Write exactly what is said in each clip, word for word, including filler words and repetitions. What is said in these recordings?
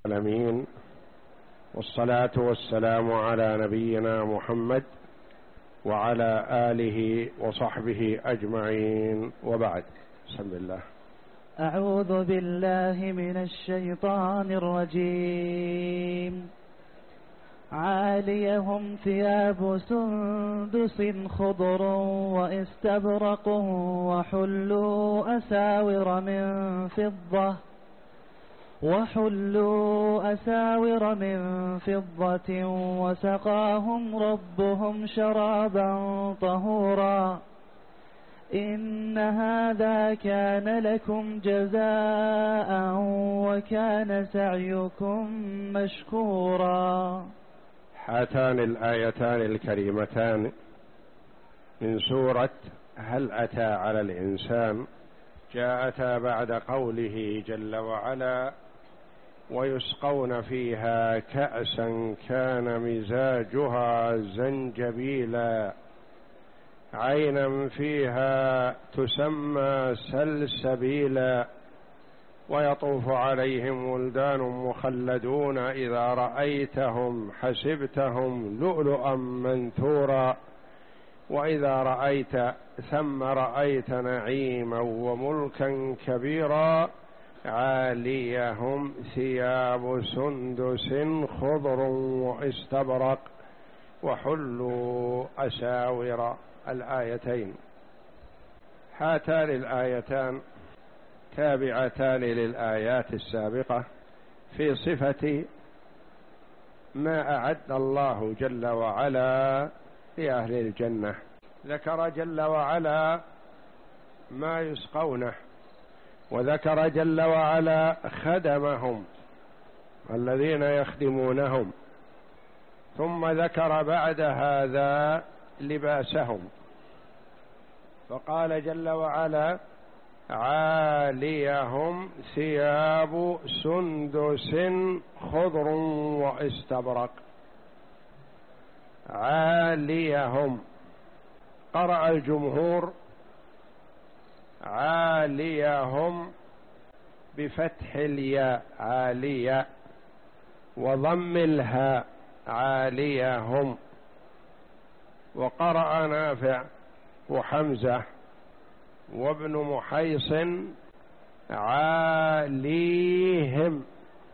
العالمين، والصلاة والسلام على نبينا محمد وعلى آله وصحبه أجمعين، وبعد. بسم الله. أعوذ بالله من الشيطان الرجيم. عاليهم ثياب سندس خضر واستبرق وحلوا أساور من فضة وحلوا أساور من فضة وسقاهم ربهم شرابا طهورا. إن هذا كان لكم جزاء وكان سعيكم مشكورا. هاتان الآيتان الكريمتان من سورة هل أتى على الإنسان جاءتا بعد قوله جل وعلا: ويسقون فيها كأسا كان مزاجها زنجبيلا عينا فيها تسمى سلسبيلا ويطوف عليهم ولدان مخلدون إذا رأيتهم حسبتهم لؤلؤا منثورا وإذا رأيت ثم رأيت نعيما وملكا كبيرا عاليهم ثياب سندس خضر واستبرق وحلوا أساور. الآيتين هاتان الآيتان تابعتان للآيات السابقة في صفة ما أعد الله جل وعلا لأهل الجنة. ذكر جل وعلا ما يسقونه، وذكر جل وعلا خدمهم الذين يخدمونهم، ثم ذكر بعد هذا لباسهم، فقال جل وعلا: عاليهم ثياب سندس خضر واستبرق. عاليهم، قرأ الجمهور عاليهم بفتح الياء عالية وضم الهاء عاليهم، وقرأ نافع وحمزة وابن محيص عاليهم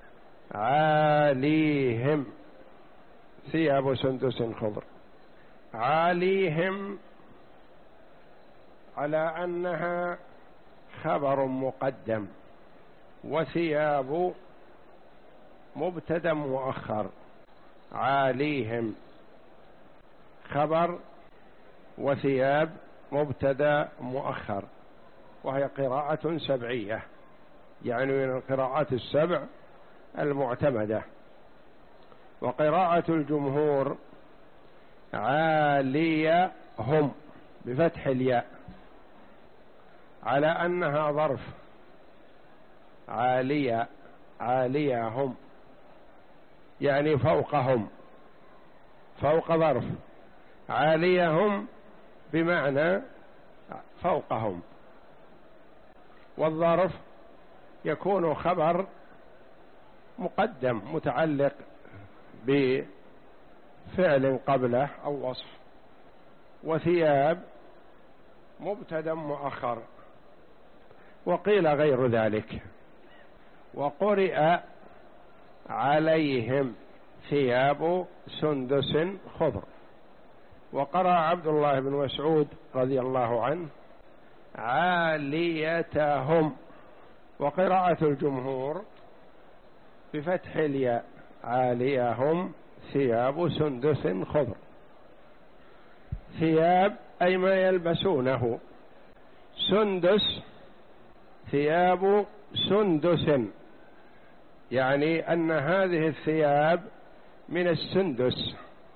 عاليهم ثياب سندس خضر. عاليهم على أنها خبر مقدم، وثياب مبتدأ مؤخر. عاليهم خبر وثياب مبتدأ مؤخر، وهي قراءة سبعية، يعني من القراءات السبع المعتمدة. وقراءة الجمهور عاليهم بفتح الياء على أنها ظرف. عالية عاليهم يعني فوقهم، فوق ظرف. عاليهم بمعنى فوقهم، والظرف يكون خبر مقدم متعلق بفعل قبله أو وصف، وثياب مبتدأ مؤخر، وقيل غير ذلك. وقرئ عليهم ثياب سندس خضر، وقرأ عبد الله بن مسعود رضي الله عنه عاليتهم. وقراءة الجمهور بفتح الياء عاليهم ثياب سندس خضر. ثياب أي ما يلبسونه. سندس ثياب سندس، يعني أن هذه الثياب من السندس،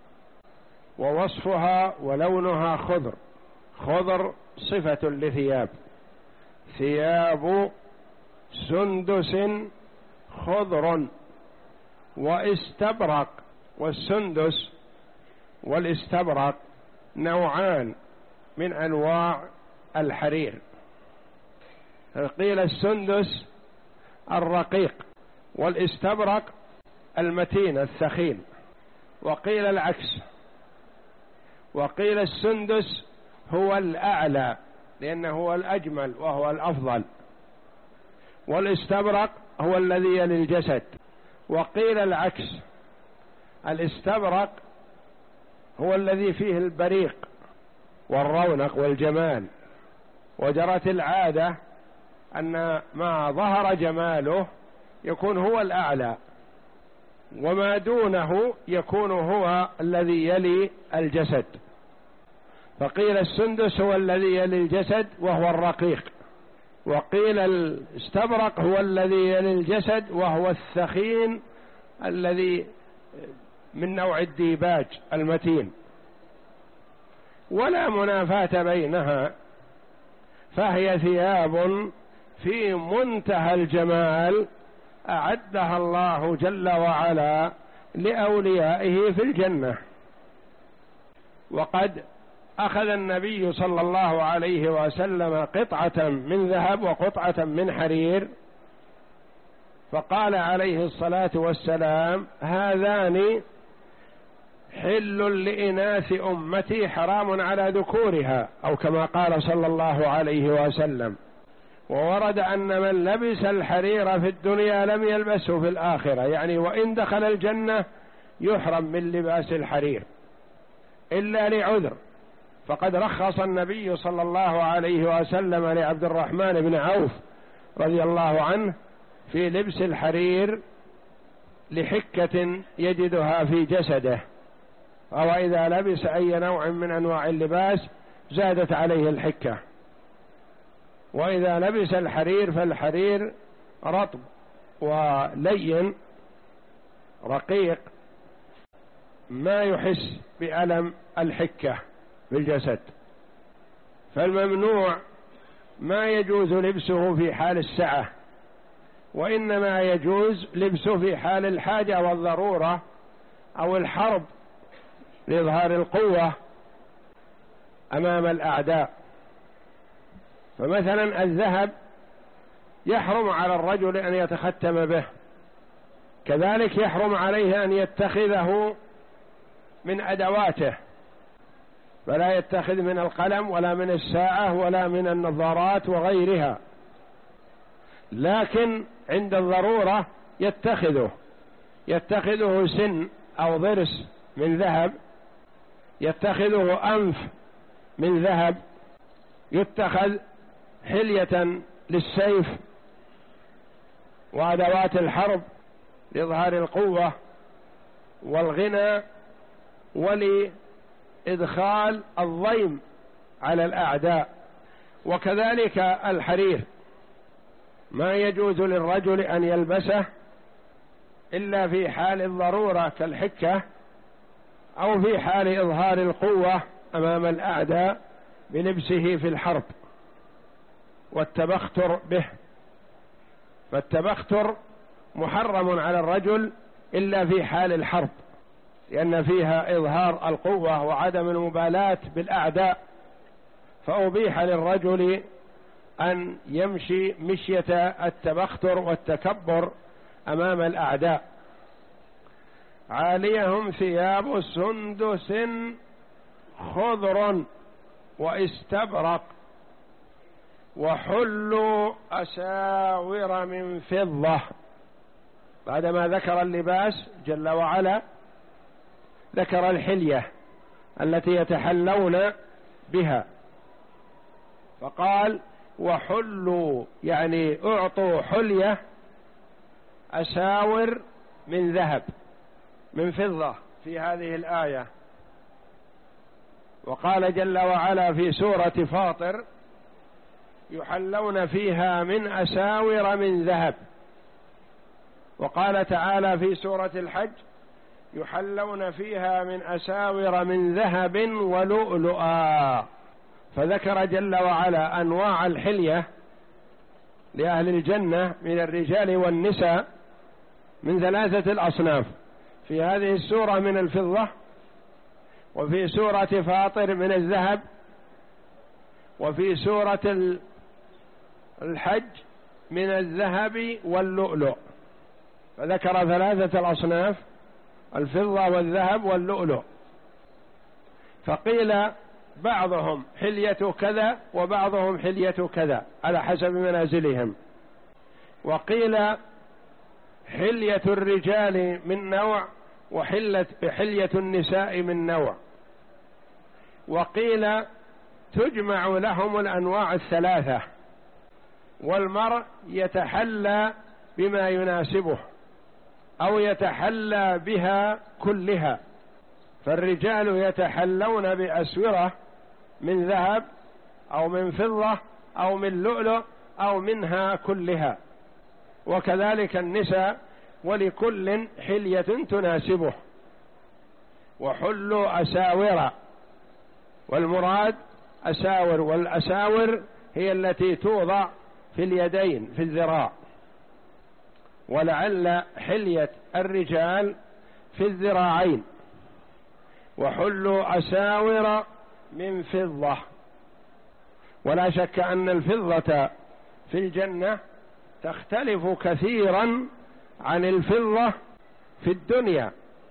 ووصفها ولونها خضر. خضر صفة لثياب. ثياب سندس خضر واستبرق. والسندس والاستبرق نوعان من أنواع الحرير. قيل السندس الرقيق، والاستبرق المتين الثخين، وقيل العكس، وقيل السندس هو الأعلى لأنه هو الأجمل وهو الأفضل، والاستبرق هو الذي يلي الجسد. وقيل العكس، الاستبرق هو الذي فيه البريق والرونق والجمال، وجرت العادة أن ما ظهر جماله يكون هو الأعلى، وما دونه يكون هو الذي يلي الجسد. فقيل السندس هو الذي يلي الجسد وهو الرقيق، وقيل الاستبرق هو الذي يلي الجسد وهو الثخين الذي من نوع الديباج المتين، ولا منافاة بينها، فهي ثياب في منتهى الجمال أعدها الله جل وعلا لأوليائه في الجنة. وقد أخذ النبي صلى الله عليه وسلم قطعة من ذهب وقطعة من حرير، فقال عليه الصلاة والسلام: هذان حل لإناث أمتي حرام على ذكورها، أو كما قال صلى الله عليه وسلم. وورد أن من لبس الحرير في الدنيا لم يلبسه في الآخرة، يعني وإن دخل الجنة يحرم من لباس الحرير إلا لعذر. فقد رخص النبي صلى الله عليه وسلم لعبد الرحمن بن عوف رضي الله عنه في لبس الحرير لحكة يجدها في جسده، أو إذا لبس أي نوع من أنواع اللباس زادت عليه الحكة. وإذا لبس الحرير فالحرير رطب ولين رقيق ما يحس بألم الحكة بالجسد، فالممنوع ما يجوز لبسه في حال السعة، وإنما يجوز لبسه في حال الحاجة والضرورة أو الحرب لإظهار القوة أمام الأعداء. فمثلا الذهب يحرم على الرجل أن يتختم به، كذلك يحرم عليه أن يتخذه من أدواته، فلا يتخذ من القلم ولا من الساعة ولا من النظارات وغيرها، لكن عند الضرورة يتخذه يتخذه سن أو ضرس من ذهب، يتخذه أنف من ذهب، يتخذ حلية للسيف وأدوات الحرب لإظهار القوة والغنى ولإدخال الضيم على الأعداء. وكذلك الحرير ما يجوز للرجل أن يلبسه إلا في حال الضرورة كالحكة، أو في حال إظهار القوة أمام الأعداء بلبسه في الحرب والتبختر به. فالتبختر محرم على الرجل إلا في حال الحرب، لأن فيها إظهار القوة وعدم المبالاة بالأعداء، فأبيح للرجل أن يمشي مشية التبختر والتكبر أمام الأعداء. عاليهم ثياب سندس خضر واستبرق وحلوا أساور من فضة. بعدما ذكر اللباس جل وعلا ذكر الحلية التي يتحلون بها، فقال وحلوا يعني أعطوا حلية أساور من ذهب من فضة في هذه الآية. وقال جل وعلا في سورة فاطر يحلون فيها من أساور من ذهب. وقال تعالى في سورة الحج يحلون فيها من أساور من ذهب ولؤلؤا. فذكر جل وعلا أنواع الحلية لأهل الجنة من الرجال والنساء من ثلاثة الأصناف، في هذه السورة من الفضة، وفي سورة فاطر من الذهب، وفي سورة الحج من الذهب واللؤلؤ. ذكر ثلاثة الأصناف: الفضة والذهب واللؤلؤ. فقيل بعضهم حلية كذا وبعضهم حلية كذا على حسب منازلهم. وقيل حلية الرجال من نوع وحلية النساء من نوع. وقيل تجمع لهم الأنواع الثلاثة، والمرء يتحلى بما يناسبه أو يتحلى بها كلها. فالرجال يتحلون بأسورة من ذهب أو من فضة أو من لؤلؤ أو منها كلها، وكذلك النساء، ولكل حلية تناسبه. وحلوا أساور، والمراد أساور، والأساور هي التي توضع في اليدين في الذراع، ولعل حلية الرجال في الذراعين. وحلوا أساور من فضة. ولا شك أن الفضة في الجنة تختلف كثيرا عن الفضة في الدنيا،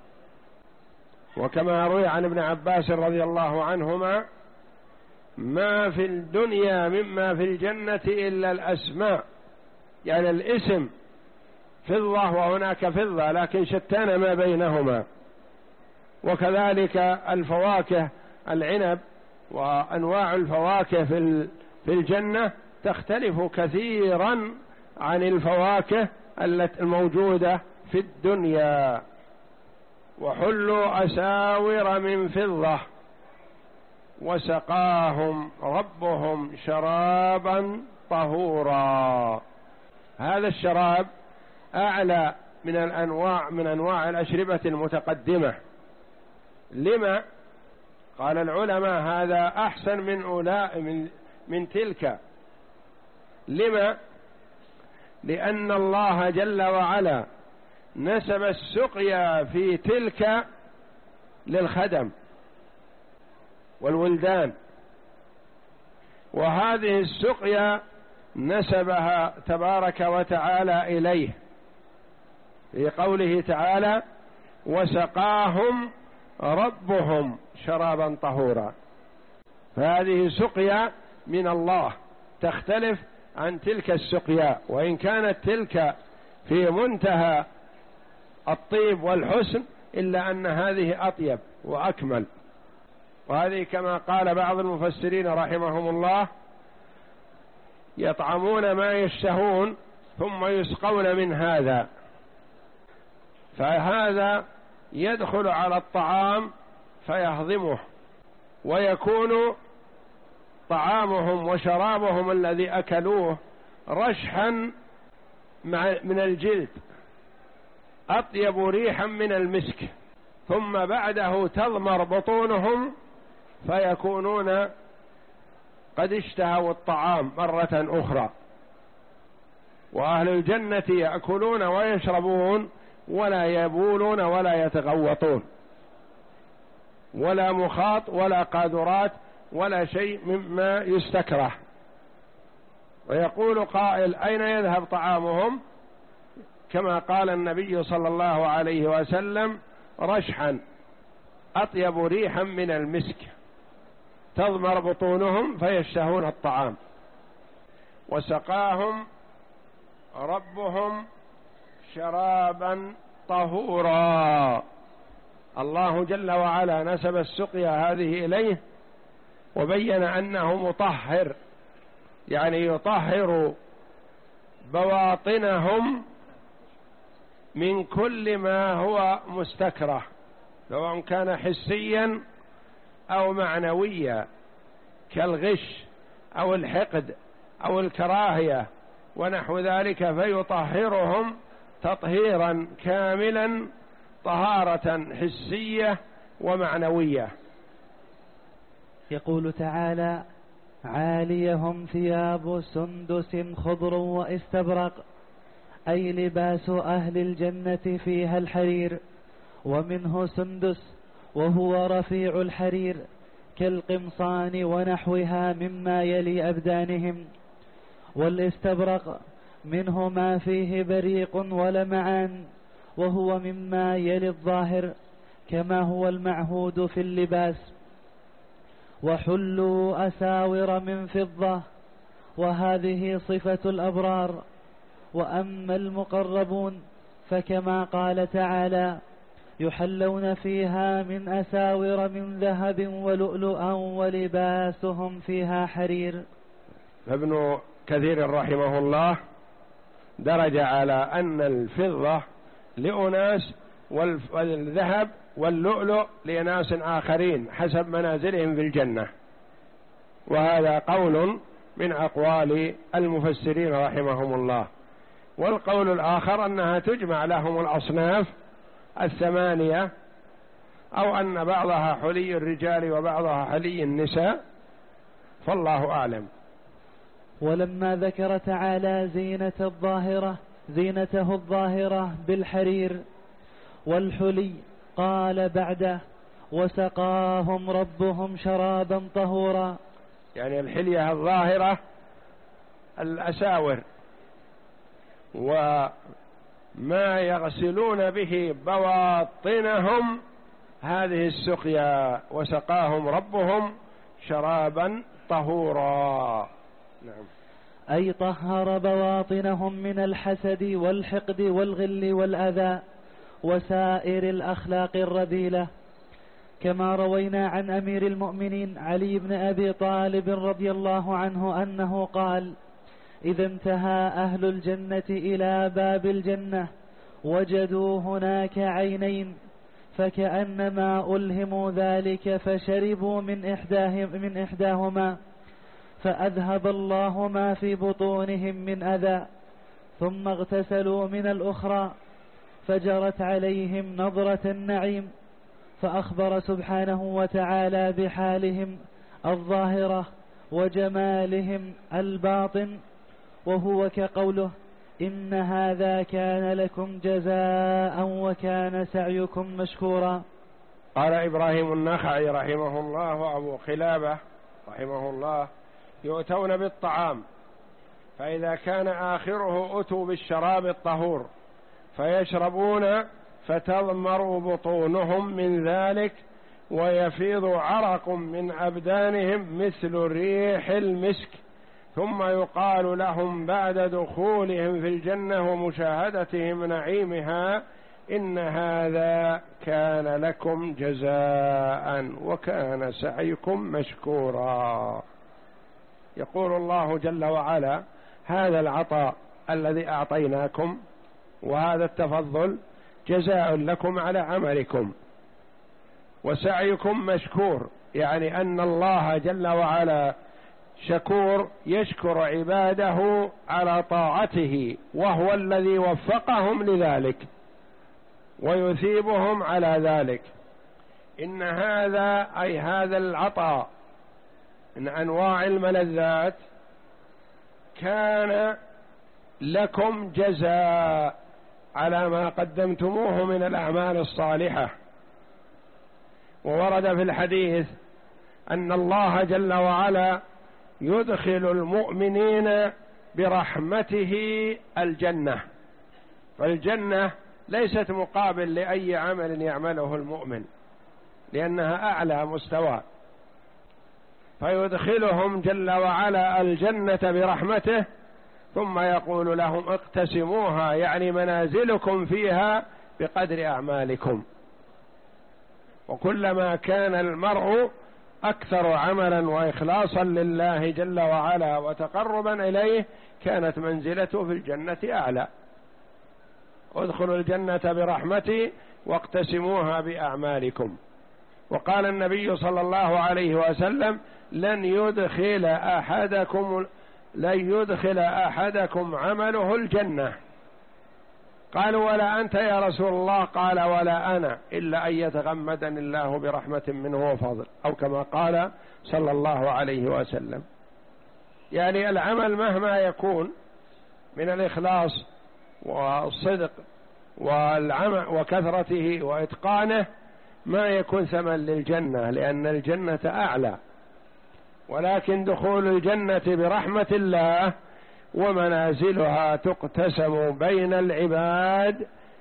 وكما روي عن ابن عباس رضي الله عنهما: ما في الدنيا مما في الجنة إلا الأسماء، يعني الاسم فضة وهناك فضة، لكن شتان ما بينهما. وكذلك الفواكه، العنب وأنواع الفواكه في الجنة تختلف كثيرا عن الفواكه الموجودة في الدنيا. وحلوا أساور من فضة وسقاهم ربهم شرابا طهورا. هذا الشراب أعلى من الأنواع من أنواع الأشربة المتقدمة. لما؟ قال العلماء: هذا أحسن من أولاء من, من تلك. لما؟ لأن الله جل وعلا نسب السقيا في تلك للخدم والولدان، وهذه السقيا نسبها تبارك وتعالى إليه في قوله تعالى: وسقاهم ربهم شرابا طهورا. فهذه سقيا من الله تختلف عن تلك السقيا، وإن كانت تلك في منتهى الطيب والحسن إلا أن هذه أطيب وأكمل. وهذه كما قال بعض المفسرين رحمهم الله: يطعمون ما يشتهون ثم يسقون من هذا. فهذا يدخل على الطعام فيهضمه، ويكون طعامهم وشرابهم الذي أكلوه رشحا من الجلد أطيب ريحا من المسك، ثم بعده تضمر بطونهم فيكونون قد اشتهوا الطعام مرة أخرى. وأهل الجنة يأكلون ويشربون ولا يبولون ولا يتغوطون، ولا مخاط ولا قاذورات ولا شيء مما يستكره. ويقول قائل: أين يذهب طعامهم؟ كما قال النبي صلى الله عليه وسلم: رشحا أطيب ريحا من المسك، تضمر بطونهم فيشتهون الطعام. وسقاهم ربهم شرابا طهورا. الله جل وعلا نسب السقيا هذه إليه، وبين أنه مطهر، يعني يطهر بواطنهم من كل ما هو مستكره، سواء كان حسيا أو معنويا، كالغش أو الحقد أو الكراهية ونحو ذلك، فيطهرهم تطهيرا كاملا، طهارة حسية ومعنوية. يقول تعالى: عاليهم ثياب سندس خضر واستبرق، أي لباس أهل الجنة فيها الحرير، ومنه سندس وهو رفيع الحرير كالقمصان ونحوها مما يلي أبدانهم، والاستبرق منه ما فيه بريق ولمعان وهو مما يلي الظاهر كما هو المعهود في اللباس. وحلوا أساور من فضة، وهذه صفة الأبرار. وأما المقربون فكما قال تعالى: يحلون فيها من أساور من ذهب ولؤلؤا ولباسهم فيها حرير. ابن كثير رحمه الله درج على أن الفضة لأناس والذهب واللؤلؤ لأناس آخرين حسب منازلهم في الجنة، وهذا قول من أقوال المفسرين رحمهم الله. والقول الآخر أنها تجمع لهم الأصناف الثمانية، أو أن بعضها حلي الرجال وبعضها حلي النساء، فالله أعلم. ولما ذكر تعالى زينة الظاهرة زينته الظاهرة بالحرير والحلي قال بعده: وسقاهم ربهم شرابا طهورا. يعني الحلية الظاهرة الأساور وما يغسلون به بواطنهم، هذه السقيا، وسقاهم ربهم شرابا طهورا. نعم. أي طهر بواطنهم من الحسد والحقد والغل والأذى وسائر الأخلاق الرذيلة، كما روينا عن أمير المؤمنين علي بن أبي طالب رضي الله عنه أنه قال: إذا انتهى أهل الجنة إلى باب الجنة وجدوا هناك عينين، فكأنما ألهموا ذلك فشربوا من إحداهم من إحداهما فأذهب الله ما في بطونهم من أذى، ثم اغتسلوا من الأخرى فجرت عليهم نظرة النعيم. فأخبر سبحانه وتعالى بحالهم الظاهرة وجمالهم الباطن، وهو كقوله: إن هذا كان لكم جزاء وكان سعيكم مشكورا. قال إبراهيم النخعي رحمه الله وأبو خلابة رحمه الله: يؤتون بالطعام فإذا كان آخره أتوا بالشراب الطهور فيشربون فتضمر بطونهم من ذلك ويفيض عرق من أبدانهم مثل ريح المسك، ثم يقال لهم بعد دخولهم في الجنة ومشاهدتهم نعيمها: إن هذا كان لكم جزاء وكان سعيكم مشكورا. يقول الله جل وعلا: هذا العطاء الذي أعطيناكم وهذا التفضل جزاء لكم على عملكم، وسعيكم مشكور، يعني أن الله جل وعلا شكور يشكر عباده على طاعته، وهو الذي وفقهم لذلك ويثيبهم على ذلك. إن هذا أي هذا العطاء من أنواع الملذات كان لكم جزاء على ما قدمتموه من الأعمال الصالحة. وورد في الحديث أن الله جل وعلا يدخل المؤمنين برحمته الجنة، فالجنة ليست مقابل لأي عمل يعمله المؤمن لأنها أعلى مستوى، فيدخلهم جل وعلا الجنة برحمته، ثم يقول لهم: اقتسموها، يعني منازلكم فيها بقدر أعمالكم. وكلما كان المرء أكثر عملا وإخلاصا لله جل وعلا وتقربا إليه كانت منزلته في الجنة أعلى. ادخلوا الجنة برحمتي واقتسموها بأعمالكم. وقال النبي صلى الله عليه وسلم: لن يدخل أحدكم لن يدخل أحدكم عمله الجنة. قالوا: ولا أنت يا رسول الله؟ قال: ولا أنا، إلا أن يتغمدني الله برحمة منه وفضل، أو كما قال صلى الله عليه وسلم. يعني العمل مهما يكون من الإخلاص والصدق والعمل وكثرته وإتقانه ما يكون ثمن للجنة، لأن الجنة أعلى، ولكن دخول الجنة برحمة الله ومنازلها تقتسم بين العباد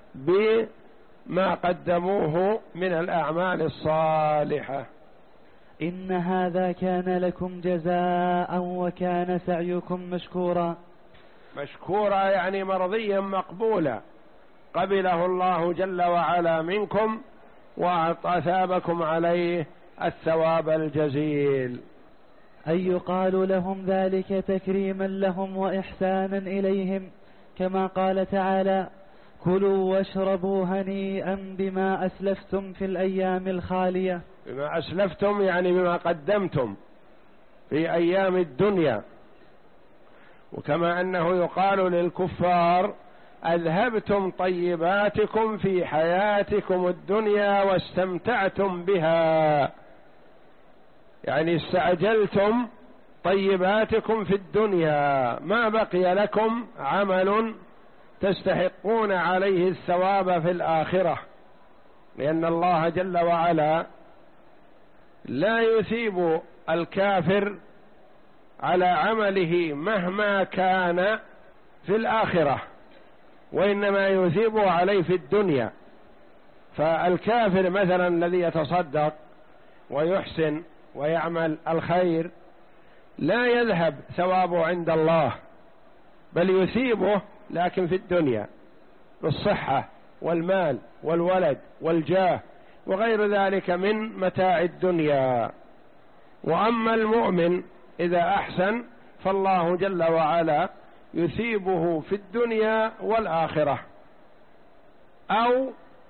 بما قدموه من الأعمال الصالحة. إن هذا كان لكم جزاء وكان سعيكم مشكورا. مشكورا يعني مرضيا مقبولا، قبله الله جل وعلا منكم وأثابكم عليه الثواب الجزيل. أي يقال لهم ذلك تكريما لهم وإحسانا إليهم، كما قال تعالى: كلوا واشربوا هنيئا بما أسلفتم في الأيام الخالية. بما أسلفتم يعني بما قدمتم في أيام الدنيا. وكما أنه يقال للكفار: أذهبتم طيباتكم في حياتكم الدنيا واستمتعتم بها، يعني استعجلتم طيباتكم في الدنيا، ما بقي لكم عمل تستحقون عليه الثواب في الآخرة، لأن الله جل وعلا لا يثيب الكافر على عمله مهما كان في الآخرة، وإنما يثيبه عليه في الدنيا. فالكافر مثلا الذي يتصدق ويحسن ويعمل الخير لا يذهب ثوابه عند الله، بل يثيبه لكن في الدنيا بالصحة والمال والولد والجاه وغير ذلك من متاع الدنيا. وأما المؤمن إذا أحسن فالله جل وعلا يثيبه في الدنيا والآخرة، أو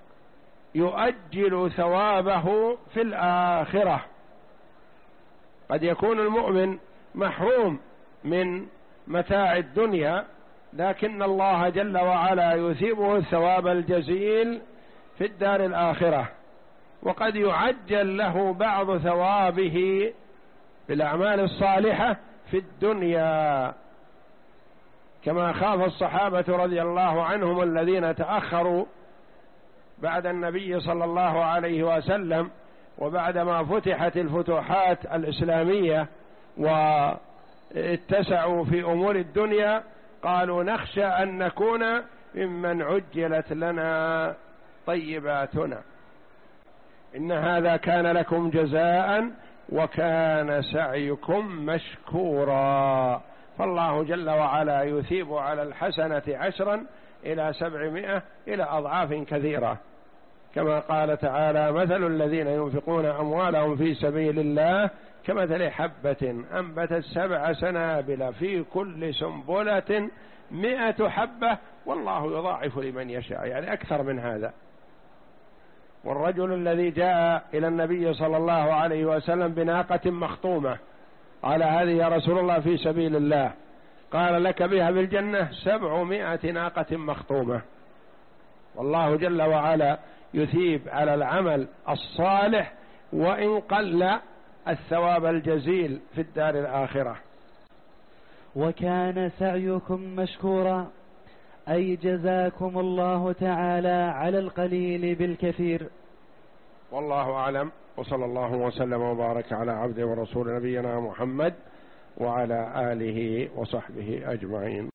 يؤجل ثوابه في الآخرة. قد يكون المؤمن محروم من متاع الدنيا، لكن الله جل وعلا يثيبه الثواب الجزيل في الدار الآخرة، وقد يعجل له بعض ثوابه بالأعمال الصالحة في الدنيا، كما خاف الصحابة رضي الله عنهم الذين تأخروا بعد النبي صلى الله عليه وسلم، وبعدما فتحت الفتوحات الإسلامية واتسعوا في أمور الدنيا، قالوا: نخشى أن نكون ممن عجلت لنا طيباتنا. إن هذا كان لكم جزاء وكان سعيكم مشكورا. فالله جل وعلا يثيب على الحسنة عشرا إلى سبعمائة إلى أضعاف كثيرة، كما قال تعالى: مثل الذين ينفقون أموالهم في سبيل الله كمثل حبة أنبتت سبع سنابل في كل سنبلة مئة حبة والله يضاعف لمن يشاء، يعني أكثر من هذا. والرجل الذي جاء إلى النبي صلى الله عليه وسلم بناقة مخطومة، قال: هذه يا رسول الله في سبيل الله. قال: لك بها بالجنة سبعمائة ناقة مخطومة. والله جل وعلا يثيب على العمل الصالح وإن قل الثواب الجزيل في الدار الآخرة. وكان سعيكم مشكورا، أي جزاكم الله تعالى على القليل بالكثير. والله أعلم، وصلى الله وسلم وبارك على عبده ورسول نبينا محمد وعلى آله وصحبه أجمعين.